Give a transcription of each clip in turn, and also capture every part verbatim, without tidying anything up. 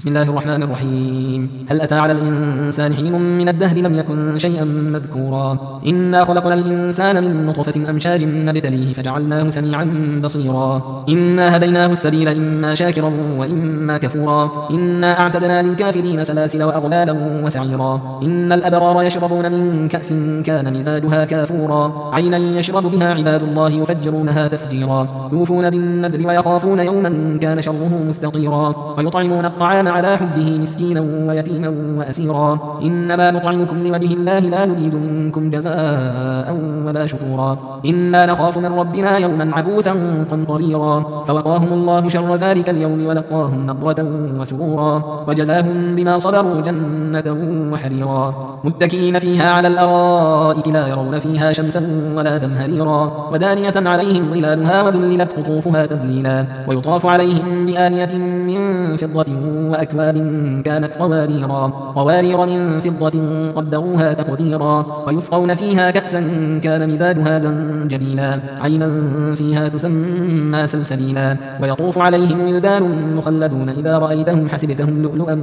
بسم الله الرحمن الرحيم. هل أتى على الإنسان حين من الدهر لم يكن شيئا مذكورا إنا خلقنا الإنسان من نطفة أمشاج نبتليه فجعلناه سميعا بصيرا إنا هديناه السبيل إما شاكرا وإما كفورا إنا أعتدنا للكافرين سلاسل وأغلالا وسعيرا إن الأبرار يشربون من كأس كان مزاجها كافورا عينا يشرب بها عباد الله يفجرونها تفجيرا يوفون بالنذر ويخافون يوما كان شره مستطيرا ويطعمون الطعام على حبه مسكينا ويتيما وأسيرا إنما نطعمكم لوجه الله لا نريد منكم جزاء ولا شكورا إنا نخاف من ربنا يوما عبوسا قمطريرا فوقاهم الله شر ذلك اليوم ولقاهم نضرة وسرورا وجزاهم بما صبروا جنة وحريرا متكئين فيها على الأرائك لا يرون فيها شمسا ولا زمهريرا ودانية عليهم ظلالها وذللت قطوفها تذليلا ويطاف عليهم بآنية من فضة وأكواب كانت قواريرا قوارير من فضة قدروها تقديرا ويسقون فيها كأسا كان مزاجها زنجبيلا عينا فيها تسمى سلسبيلا ويطوف عليهم ولدان مخلدون إذا رأيتهم حسبتهم لؤلؤا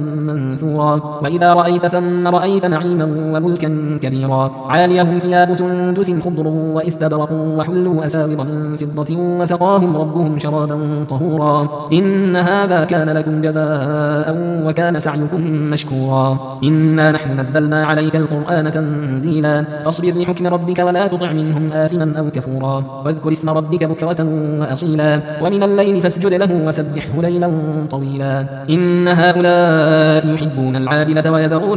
منثورا وإذا رأيت ثم رأيت نعيما وملكا كبيرا عاليهم ثياب سندس خضر واستبرق وحلوا أساور من فضة وسقاهم ربهم شرابا طهورا إن هذا كان لكم جزاء وكان سعيكم مشكورا إنا نحن نزلنا عليك القرآن تنزيلا فاصبر لحكم ربك ولا تطع منهم آثما أو كفورا واذكر اسم ربك بكرة وأصيلا ومن الليل فاسجد له وسبحه ليلا طويلا إن هؤلاء يحبون العاجلة ويذرون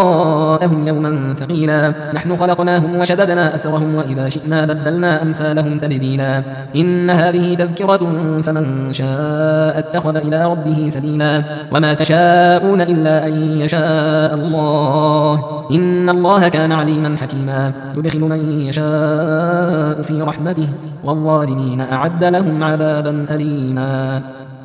وراءهم يوما ثقيلا نحن خلقناهم وشددنا أسرهم وإذا شئنا بدلنا أمثالهم تبديلا إن هذه تذكرة فمن شاء اتخذ إلى ربه سبيلا وما تشاءون إلا أن يشاء الله إن الله كان عليما حكيما يدخل من يشاء في رحمته والظالمين أعد لهم عذابا أليما.